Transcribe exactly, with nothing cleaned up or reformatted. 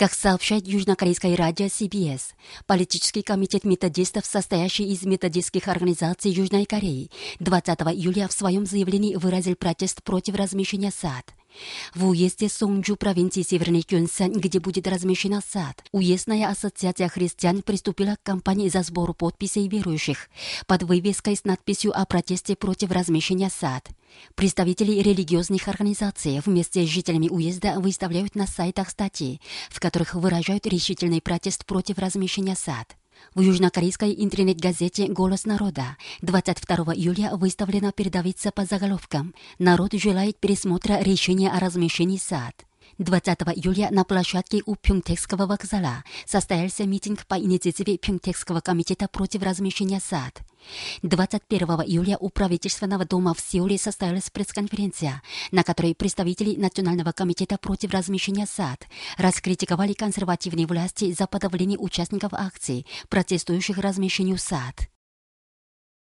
Как сообщает южнокорейское радио си би эс, политический комитет методистов, состоящий из методистских организаций Южной Кореи, двадцатого июля в своем заявлении выразил протест против размещения сад. В уезде Сонджу провинции Северный Кёнсан, где будет размещена сад, уездная ассоциация христиан приступила к кампании за сбор подписей верующих под вывеской с надписью о протесте против размещения сад. Представители религиозных организаций вместе с жителями уезда выставляют на сайтах статьи, в которых выражают решительный протест против размещения сад. В южнокорейской интернет-газете «Голос народа» двадцать второго июля выставлена передовица по заголовкам «Народ желает пересмотра решения о размещении сад». двадцатого июля на площадке у Пхёнг택ского вокзала состоялся митинг по инициативе Пхёнг택ского комитета против размещения сад. двадцать первого июля у правительственного дома в Сеуле состоялась пресс-конференция, на которой представители Национального комитета против размещения сад раскритиковали консервативные власти за подавление участников акций, протестующих размещению сад.